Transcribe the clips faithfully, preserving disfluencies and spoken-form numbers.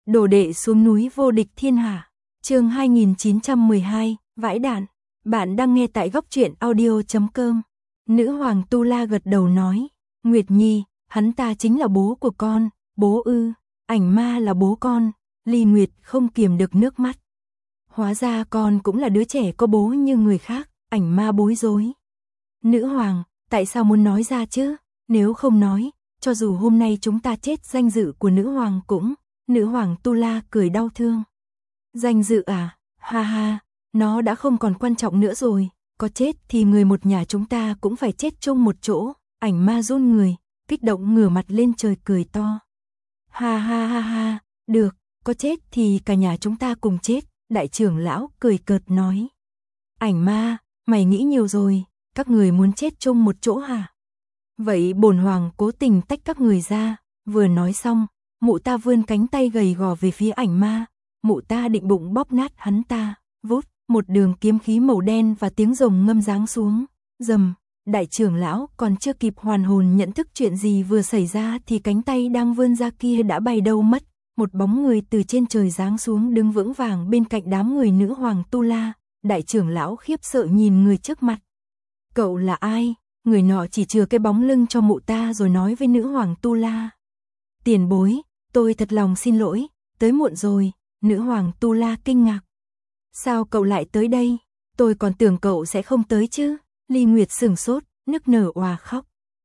Đồ đệ xuống núi vô địch thiên hạ. Chương hai nghìn chín trăm mười hai, vãi đạn. Bạn đang nghe tại góc truyện audio chấm com. Nữ hoàng Tu La gật đầu nói, Nguyệt Nhi, hắn ta chính là bố của con. Bố ư? Ảnh ma là bố con. Ly Nguyệt không kiềm được nước mắt. Hóa ra con cũng là đứa trẻ có bố như người khác. Ảnh ma bối rối. Nữ hoàng, tại sao muốn nói ra chứ? Nếu không nói, cho dù hôm nay chúng ta chết, danh dự của nữ hoàng cũng... Nữ hoàng Tu La cười đau thương. Danh dự à? Ha ha, nó đã không còn quan trọng nữa rồi. Có chết thì người một nhà chúng ta cũng phải chết chung một chỗ. Ảnh ma run người, kích động ngửa mặt lên trời cười to. Ha ha ha ha, được, có chết thì cả nhà chúng ta cùng chết. Đại trưởng lão cười cợt nói. Ảnh ma, mày nghĩ nhiều rồi, các người muốn chết chung một chỗ hả? Vậy bổn hoàng cố tình tách các người ra. Vừa nói xong, mụ ta vươn cánh tay gầy gò về phía ảnh ma. Mụ ta định bụng bóp nát hắn ta. Vút, một đường kiếm khí màu đen và tiếng rồng ngâm giáng xuống. Rầm, đại trưởng lão còn chưa kịp hoàn hồn nhận thức chuyện gì vừa xảy ra thì cánh tay đang vươn ra kia đã bay đâu mất. Một bóng người từ trên trời giáng xuống đứng vững vàng bên cạnh đám người nữ hoàng Tu La. Đại trưởng lão khiếp sợ nhìn người trước mặt. Cậu là ai? Người nọ chỉ chừa cái bóng lưng cho mụ ta rồi nói với nữ hoàng Tu La. Tiền bối, tôi thật lòng xin lỗi, tới muộn rồi. Nữ hoàng Tu La kinh ngạc. Sao cậu lại tới đây? Tôi còn tưởng cậu sẽ không tới chứ. Ly Nguyệt sửng sốt, nức nở òa khóc.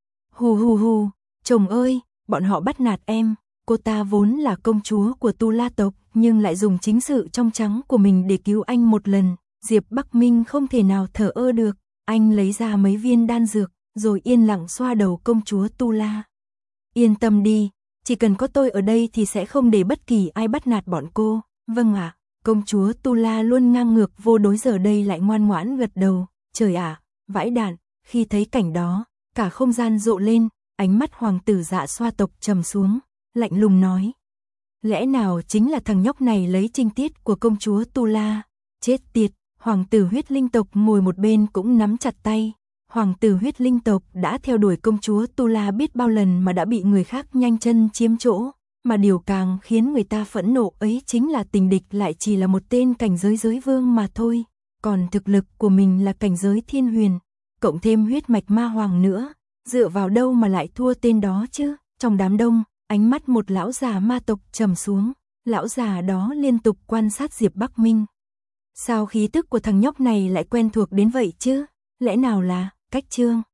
Hù hù hù, chồng ơi, bọn họ bắt nạt em. Cô ta vốn là công chúa của Tu La tộc, nhưng lại dùng chính sự trong trắng của mình để cứu anh một lần. Diệp Bắc Minh không thể nào thờ ơ được. Anh lấy ra mấy viên đan dược, rồi yên lặng xoa đầu công chúa Tu La. Yên tâm đi, chỉ cần có tôi ở đây thì sẽ không để bất kỳ ai bắt nạt bọn cô. Vâng ạ, công chúa Tu La luôn ngang ngược vô đối giờ đây lại ngoan ngoãn gật đầu. Trời ạ, vãi đạn, khi thấy cảnh đó, cả không gian rộ lên, ánh mắt hoàng tử Dạ Xoa tộc trầm xuống, lạnh lùng nói. Lẽ nào chính là thằng nhóc này lấy trinh tiết của công chúa Tu La? Chết tiệt, hoàng tử huyết linh tộc ngồi một bên cũng nắm chặt tay. Hoàng tử huyết linh tộc đã theo đuổi công chúa Tu La biết bao lần mà đã bị người khác nhanh chân chiếm chỗ. Mà điều càng khiến người ta phẫn nộ ấy chính là tình địch lại chỉ là một tên cảnh giới giới vương mà thôi. Còn thực lực của mình là cảnh giới thiên huyền, cộng thêm huyết mạch ma hoàng nữa. Dựa vào đâu mà lại thua tên đó chứ? Trong đám đông, ánh mắt một lão già ma tộc trầm xuống. Lão già đó liên tục quan sát Diệp Bắc Minh. Sao khí tức của thằng nhóc này lại quen thuộc đến vậy chứ? Lẽ nào là cách trương?